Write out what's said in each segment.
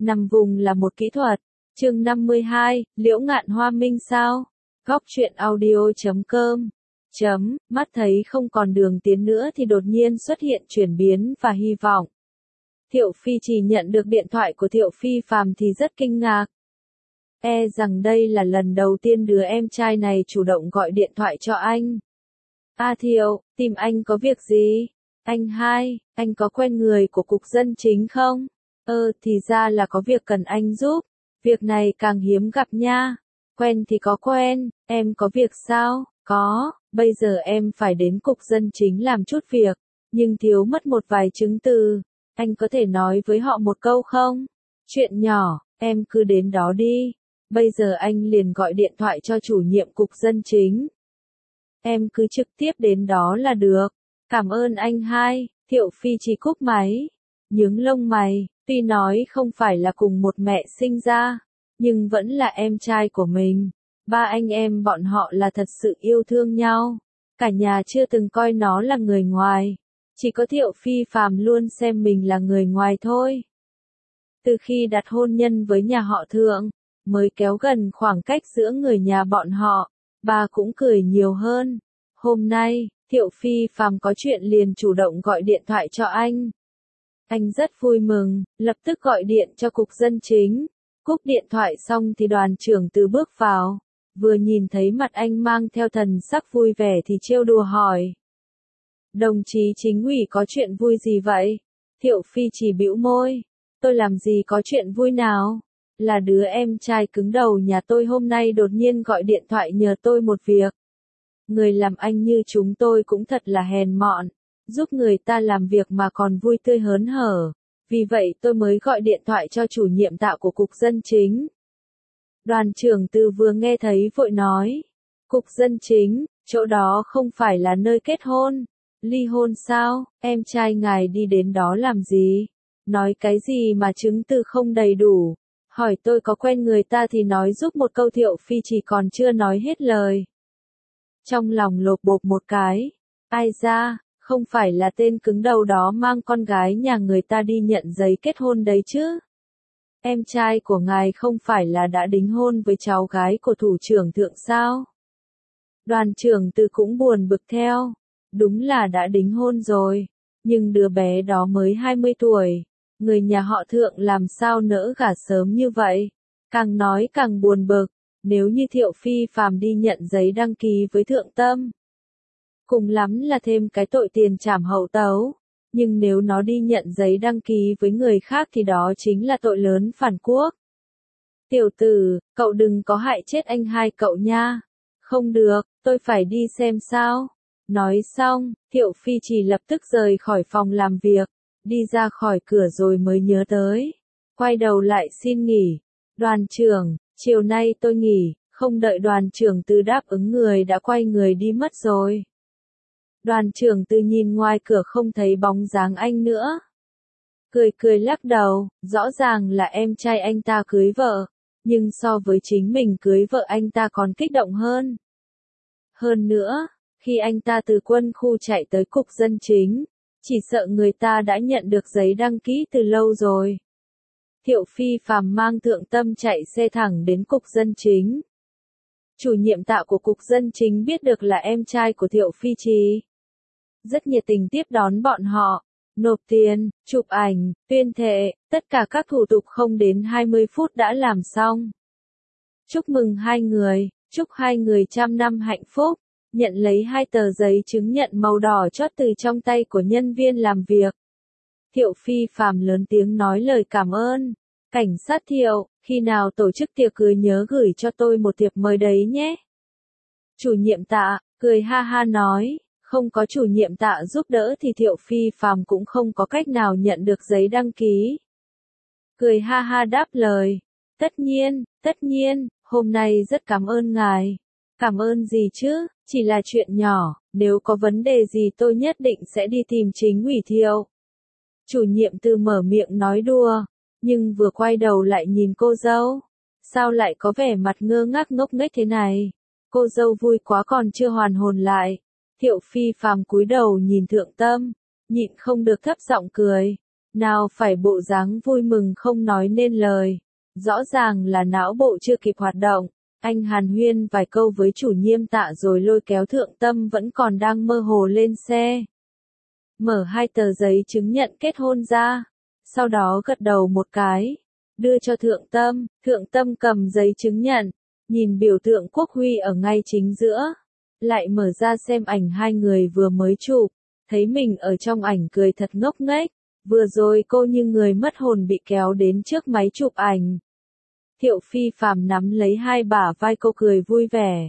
Nằm vùng là một kỹ thuật. Chương 52, Liễu Ngạn Hoa Minh sao? Góc truyện audio.com. Mắt thấy không còn đường tiến nữa thì đột nhiên xuất hiện chuyển biến và hy vọng. Thiệu Phi chỉ nhận được điện thoại của Thiệu Phi Phàm thì rất kinh ngạc. E rằng đây là lần đầu tiên đứa em trai này chủ động gọi điện thoại cho anh. Thiệu, tìm anh có việc gì? Anh hai, anh có quen người của Cục Dân Chính không? Thì ra là có việc cần anh giúp. Việc này càng hiếm gặp nha. Quen thì có quen, em có việc sao? Có, bây giờ em phải đến Cục Dân Chính làm chút việc, nhưng thiếu mất một vài chứng từ. Anh có thể nói với họ một câu không? Chuyện nhỏ, em cứ đến đó đi. Bây giờ anh liền gọi điện thoại cho chủ nhiệm Cục Dân Chính. Em cứ trực tiếp đến đó là được. Cảm ơn anh hai. Thiệu Phi chỉ cúp máy. Nhướng lông mày, tuy nói không phải là cùng một mẹ sinh ra, nhưng vẫn là em trai của mình. Ba anh em bọn họ là thật sự yêu thương nhau. Cả nhà chưa từng coi nó là người ngoài. Chỉ có Thiệu Phi Phàm luôn xem mình là người ngoài thôi. Từ khi đặt hôn nhân với nhà họ Thượng, mới kéo gần khoảng cách giữa người nhà bọn họ, bà cũng cười nhiều hơn. Hôm nay, Thiệu Phi Phàm có chuyện liền chủ động gọi điện thoại cho anh. Anh rất vui mừng, lập tức gọi điện cho Cục Dân Chính. Cúp điện thoại xong thì đoàn trưởng Từ bước vào. Vừa nhìn thấy mặt anh mang theo thần sắc vui vẻ thì trêu đùa hỏi. Đồng chí chính ủy có chuyện vui gì vậy? Thiệu Phi chỉ bĩu môi. Tôi làm gì có chuyện vui nào? Là đứa em trai cứng đầu nhà tôi hôm nay đột nhiên gọi điện thoại nhờ tôi một việc. Người làm anh như chúng tôi cũng thật là hèn mọn. Giúp người ta làm việc mà còn vui tươi hớn hở. Vì vậy tôi mới gọi điện thoại cho chủ nhiệm Tạ của Cục Dân Chính. Đoàn trưởng Từ vừa nghe thấy vội nói. Cục Dân Chính, chỗ đó không phải là nơi kết hôn. Ly hôn sao? Em trai ngài đi đến đó làm gì? Nói cái gì mà chứng từ không đầy đủ? Hỏi tôi có quen người ta thì nói giúp một câu. Thiệu Phi chỉ còn chưa nói hết lời. Trong lòng lột bột một cái. Ai ra, không phải là tên cứng đầu đó mang con gái nhà người ta đi nhận giấy kết hôn đấy chứ? Em trai của ngài không phải là đã đính hôn với cháu gái của thủ trưởng Thượng sao? Đoàn trưởng Từ cũng buồn bực theo. Đúng là đã đính hôn rồi, nhưng đứa bé đó mới 20 tuổi. Người nhà họ Thượng làm sao nỡ gả sớm như vậy? Càng nói càng buồn bực. Nếu như Thiệu Phi Phàm đi nhận giấy đăng ký với Thượng Tâm, cùng lắm là thêm cái tội tiền trảm hậu tấu. Nhưng nếu nó đi nhận giấy đăng ký với người khác thì đó chính là tội lớn phản quốc. Tiểu tử, cậu đừng có hại chết anh hai cậu nha. Không được, tôi phải đi xem sao. Nói xong, Thiệu Phi chỉ lập tức rời khỏi phòng làm việc, đi ra khỏi cửa rồi mới nhớ tới. Quay đầu lại xin nghỉ. Đoàn trưởng, chiều nay tôi nghỉ. Không đợi đoàn trưởng Từ đáp ứng người đã quay người đi mất rồi. Đoàn trưởng Từ nhìn ngoài cửa không thấy bóng dáng anh nữa. Cười cười lắc đầu, rõ ràng là em trai anh ta cưới vợ, nhưng so với chính mình cưới vợ anh ta còn kích động hơn. Hơn nữa, khi anh ta từ quân khu chạy tới Cục Dân Chính, chỉ sợ người ta đã nhận được giấy đăng ký từ lâu rồi. Thiệu Phi Phàm mang Thượng Tâm chạy xe thẳng đến Cục Dân Chính. Chủ nhiệm Tạ của Cục Dân Chính biết được là em trai của Thiệu Phi Trì. Rất nhiệt tình tiếp đón bọn họ, nộp tiền, chụp ảnh, tuyên thệ, tất cả các thủ tục không đến 20 phút đã làm xong. Chúc mừng hai người, chúc hai người trăm năm hạnh phúc. Nhận lấy 2 tờ giấy chứng nhận màu đỏ chót từ trong tay của nhân viên làm việc. Thiệu Phi Phàm lớn tiếng nói lời cảm ơn. Cảnh sát Thiệu, khi nào tổ chức tiệc cưới nhớ gửi cho tôi một thiệp mời đấy nhé. Chủ nhiệm Tạ, cười ha ha nói, không có chủ nhiệm Tạ giúp đỡ thì Thiệu Phi Phàm cũng không có cách nào nhận được giấy đăng ký. Cười ha ha đáp lời, tất nhiên, hôm nay rất cảm ơn ngài. Cảm ơn gì chứ, chỉ là chuyện nhỏ, nếu có vấn đề gì tôi nhất định sẽ đi tìm chính ủy Thiệu. Chủ nhiệm Từ mở miệng nói đùa, nhưng vừa quay đầu lại nhìn cô dâu. Sao lại có vẻ mặt ngơ ngác ngốc nghếch thế này? Cô dâu vui quá còn chưa hoàn hồn lại. Thiệu Phi Phàm cúi đầu nhìn Thượng Tâm, nhịn không được thấp giọng cười. Nào phải bộ dáng vui mừng không nói nên lời. Rõ ràng là não bộ chưa kịp hoạt động. Anh hàn huyên vài câu với chủ nhiệm Tạ rồi lôi kéo Thượng Tâm vẫn còn đang mơ hồ lên xe. Mở 2 tờ giấy chứng nhận kết hôn ra. Sau đó gật đầu một cái. Đưa cho Thượng Tâm cầm giấy chứng nhận. Nhìn biểu tượng quốc huy ở ngay chính giữa. Lại mở ra xem ảnh hai người vừa mới chụp. Thấy mình ở trong ảnh cười thật ngốc nghếch. Vừa rồi cô như người mất hồn bị kéo đến trước máy chụp ảnh. Thiệu Phi Phàm nắm lấy hai bả vai cô cười vui vẻ.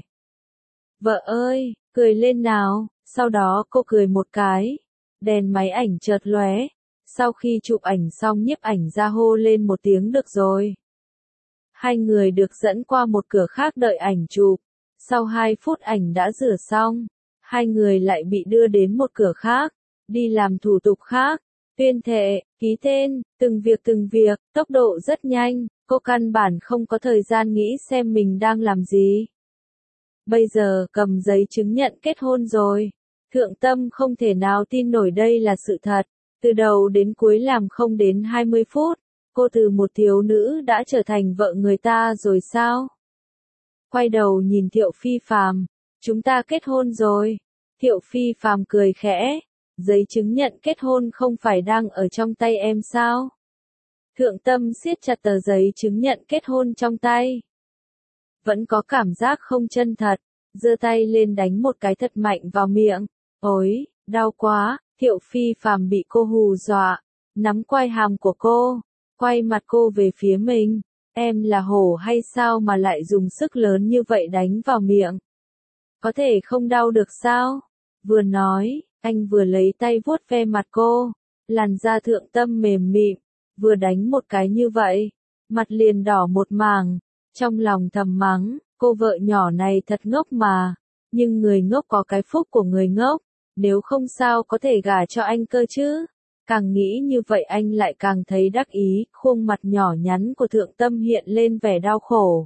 Vợ ơi, cười lên nào, sau đó cô cười một cái. Đèn máy ảnh chợt lóe. Sau khi chụp ảnh xong nhiếp ảnh ra hô lên một tiếng được rồi. Hai người được dẫn qua một cửa khác đợi ảnh chụp. Sau 2 phút ảnh đã rửa xong. Hai người lại bị đưa đến một cửa khác. Đi làm thủ tục khác. Tuyên thệ, ký tên, từng việc, tốc độ rất nhanh, cô căn bản không có thời gian nghĩ xem mình đang làm gì. Bây giờ cầm giấy chứng nhận kết hôn rồi. Thượng Tâm không thể nào tin nổi đây là sự thật. Từ đầu đến cuối làm không đến 20 phút, cô từ một thiếu nữ đã trở thành vợ người ta rồi sao? Quay đầu nhìn Thiệu Phi Phàm, chúng ta kết hôn rồi. Thiệu Phi Phàm cười khẽ. Giấy chứng nhận kết hôn không phải đang ở trong tay em sao? Thượng Tâm siết chặt tờ giấy chứng nhận kết hôn trong tay. Vẫn có cảm giác không chân thật, giơ tay lên đánh một cái thật mạnh vào miệng. Ôi, đau quá, Thiệu Phi Phàm bị cô hù dọa, nắm quai hàm của cô, quay mặt cô về phía mình. Em là hổ hay sao mà lại dùng sức lớn như vậy đánh vào miệng? Có thể không đau được sao? Vừa nói, anh vừa lấy tay vuốt ve mặt cô, làn da Thượng Tâm mềm mịn, vừa đánh một cái như vậy, mặt liền đỏ một mảng, trong lòng thầm mắng, cô vợ nhỏ này thật ngốc mà, nhưng người ngốc có cái phúc của người ngốc, nếu không sao có thể gả cho anh cơ chứ. Càng nghĩ như vậy anh lại càng thấy đắc ý, khuôn mặt nhỏ nhắn của Thượng Tâm hiện lên vẻ đau khổ.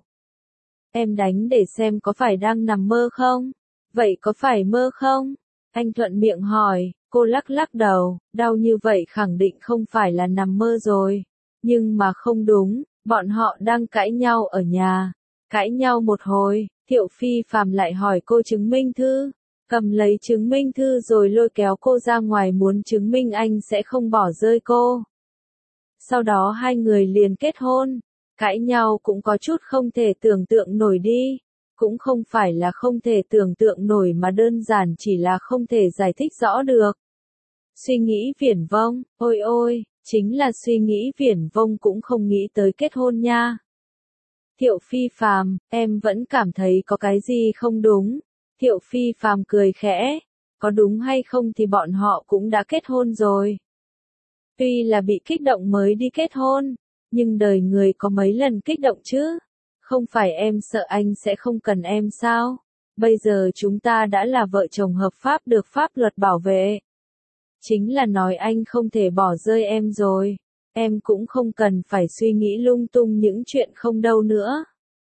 Em đánh để xem có phải đang nằm mơ không? Vậy có phải mơ không? Anh thuận miệng hỏi, cô lắc lắc đầu, đau như vậy khẳng định không phải là nằm mơ rồi. Nhưng mà không đúng, bọn họ đang cãi nhau ở nhà. Cãi nhau một hồi, Thiệu Phi Phàm lại hỏi cô chứng minh thư. Cầm lấy chứng minh thư rồi lôi kéo cô ra ngoài muốn chứng minh anh sẽ không bỏ rơi cô. Sau đó hai người liền kết hôn. Cãi nhau cũng có chút không thể tưởng tượng nổi đi. Cũng không phải là không thể tưởng tượng nổi mà đơn giản chỉ là không thể giải thích rõ được. Suy nghĩ viển vông, ôi ôi, chính là suy nghĩ viển vông cũng không nghĩ tới kết hôn nha. Thiệu Phi Phàm, em vẫn cảm thấy có cái gì không đúng. Thiệu Phi Phàm cười khẽ, có đúng hay không thì bọn họ cũng đã kết hôn rồi. Tuy là bị kích động mới đi kết hôn, nhưng đời người có mấy lần kích động chứ. Không phải em sợ anh sẽ không cần em sao? Bây giờ chúng ta đã là vợ chồng hợp pháp được pháp luật bảo vệ. Chính là nói anh không thể bỏ rơi em rồi. Em cũng không cần phải suy nghĩ lung tung những chuyện không đâu nữa.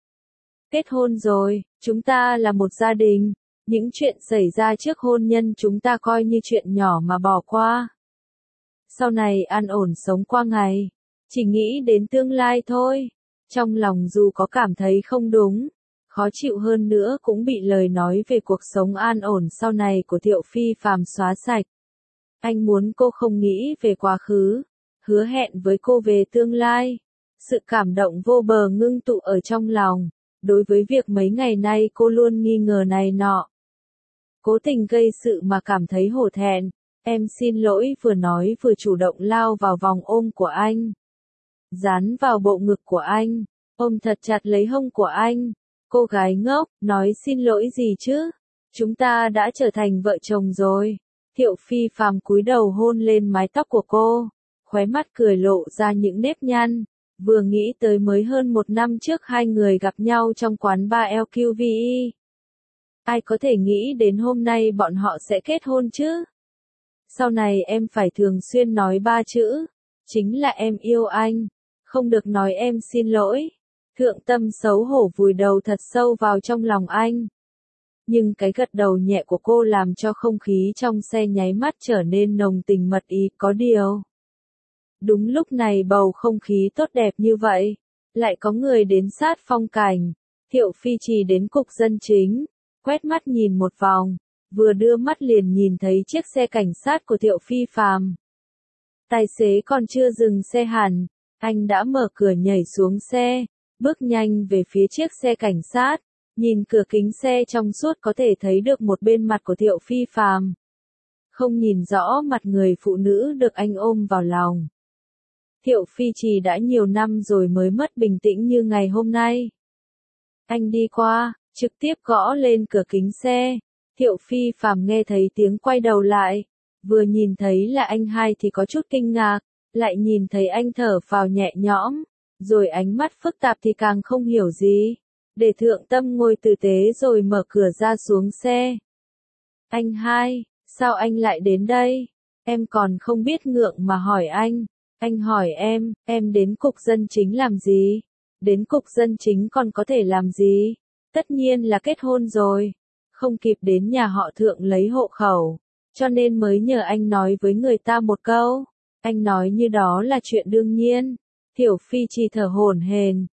Kết hôn rồi, chúng ta là một gia đình. Những chuyện xảy ra trước hôn nhân chúng ta coi như chuyện nhỏ mà bỏ qua. Sau này an ổn sống qua ngày. Chỉ nghĩ đến tương lai thôi. Trong lòng dù có cảm thấy không đúng, khó chịu hơn nữa cũng bị lời nói về cuộc sống an ổn sau này của Thiệu Phi Phàm xóa sạch. Anh muốn cô không nghĩ về quá khứ, hứa hẹn với cô về tương lai. Sự cảm động vô bờ ngưng tụ ở trong lòng, đối với việc mấy ngày nay cô luôn nghi ngờ này nọ. Cố tình gây sự mà cảm thấy hổ thẹn, em xin lỗi vừa nói vừa chủ động lao vào vòng ôm của anh. Dán vào bộ ngực của anh, ôm thật chặt lấy hông của anh. Cô gái ngốc, nói xin lỗi gì chứ? Chúng ta đã trở thành vợ chồng rồi. Thiệu Phi Phàm cúi đầu hôn lên mái tóc của cô, khóe mắt cười lộ ra những nếp nhăn. Vừa nghĩ tới mới hơn 1 năm trước hai người gặp nhau trong quán bar LQVE. Ai có thể nghĩ đến hôm nay bọn họ sẽ kết hôn chứ? Sau này em phải thường xuyên nói 3 chữ. Chính là em yêu anh. Không được nói em xin lỗi. Thượng Tâm xấu hổ vùi đầu thật sâu vào trong lòng anh. Nhưng cái gật đầu nhẹ của cô làm cho không khí trong xe nháy mắt trở nên nồng tình mật ý. Có điều, Đúng lúc này bầu không khí tốt đẹp như vậy, lại có người đến sát phong cảnh. Thiệu Phi Trì đến cục dân chính, quét mắt nhìn một vòng, vừa đưa mắt liền nhìn thấy chiếc xe cảnh sát của Thiệu Phi Phàm. Tài xế còn chưa dừng xe hẳn, anh đã mở cửa nhảy xuống xe, bước nhanh về phía chiếc xe cảnh sát, nhìn cửa kính xe trong suốt có thể thấy được một bên mặt của Thiệu Phi Phàm. Không nhìn rõ mặt người phụ nữ được anh ôm vào lòng. Thiệu Phi Trì đã nhiều năm rồi mới mất bình tĩnh như ngày hôm nay. Anh đi qua, trực tiếp gõ lên cửa kính xe. Thiệu Phi Phàm nghe thấy tiếng quay đầu lại. Vừa nhìn thấy là anh hai thì có chút kinh ngạc, lại nhìn thấy anh thở phào nhẹ nhõm, rồi ánh mắt phức tạp thì càng không hiểu gì. Để Thượng Tâm ngồi tử tế rồi mở cửa ra xuống xe. Anh hai, sao anh lại đến đây? Em còn không biết ngượng mà hỏi anh. Anh hỏi em đến cục dân chính làm gì? Đến cục dân chính còn có thể làm gì? Tất nhiên là kết hôn rồi. Không kịp đến nhà họ Thượng lấy hộ khẩu, cho nên mới nhờ anh nói với người ta một câu. Anh nói như đó là chuyện đương nhiên. Thiệu Phi Trì thở hổn hển.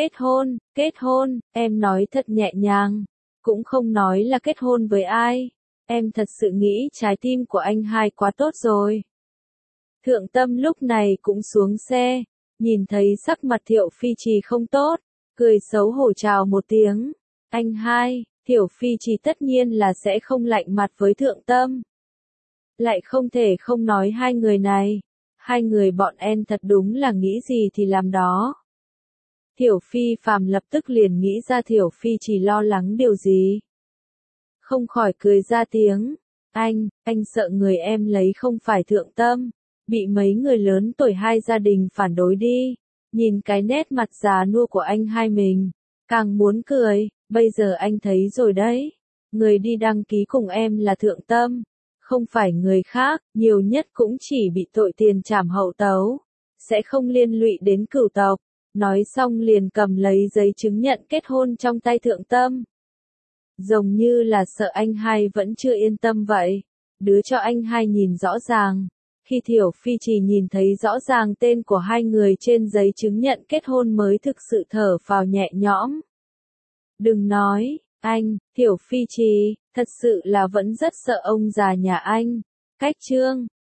Kết hôn, em nói thật nhẹ nhàng. Cũng không nói là kết hôn với ai. Em thật sự nghĩ trái tim của anh hai quá tốt rồi. Thượng Tâm lúc này cũng xuống xe, nhìn thấy sắc mặt Thiệu Phi Trì không tốt, cười xấu hổ chào một tiếng. Anh hai, Thiệu Phi Trì tất nhiên là sẽ không lạnh mặt với Thượng Tâm. Lại không thể không nói hai người này. Hai người bọn em thật đúng là nghĩ gì thì làm đó. Thiệu Phi Phàm lập tức liền nghĩ ra Thiệu Phi Trì lo lắng điều gì. Không khỏi cười ra tiếng. Anh sợ người em lấy không phải Thượng Tâm. Bị mấy người lớn tuổi hai gia đình phản đối đi. Nhìn cái nét mặt già nua của anh hai mình, càng muốn cười. Bây giờ anh thấy rồi đấy. Người đi đăng ký cùng em là Thượng Tâm. Không phải người khác, nhiều nhất cũng chỉ bị tội tiền trảm hậu tấu. Sẽ không liên lụy đến cửu tộc. Nói xong liền cầm lấy giấy chứng nhận kết hôn trong tay Thượng Tâm. Giống như là sợ anh hai vẫn chưa yên tâm vậy. Đứa cho anh hai nhìn rõ ràng. Khi Thiệu Phi Trì nhìn thấy rõ ràng tên của hai người trên giấy chứng nhận kết hôn mới thực sự thở phào nhẹ nhõm. Đừng nói, anh, Thiệu Phi Trì, thật sự là vẫn rất sợ ông già nhà anh. Cách chương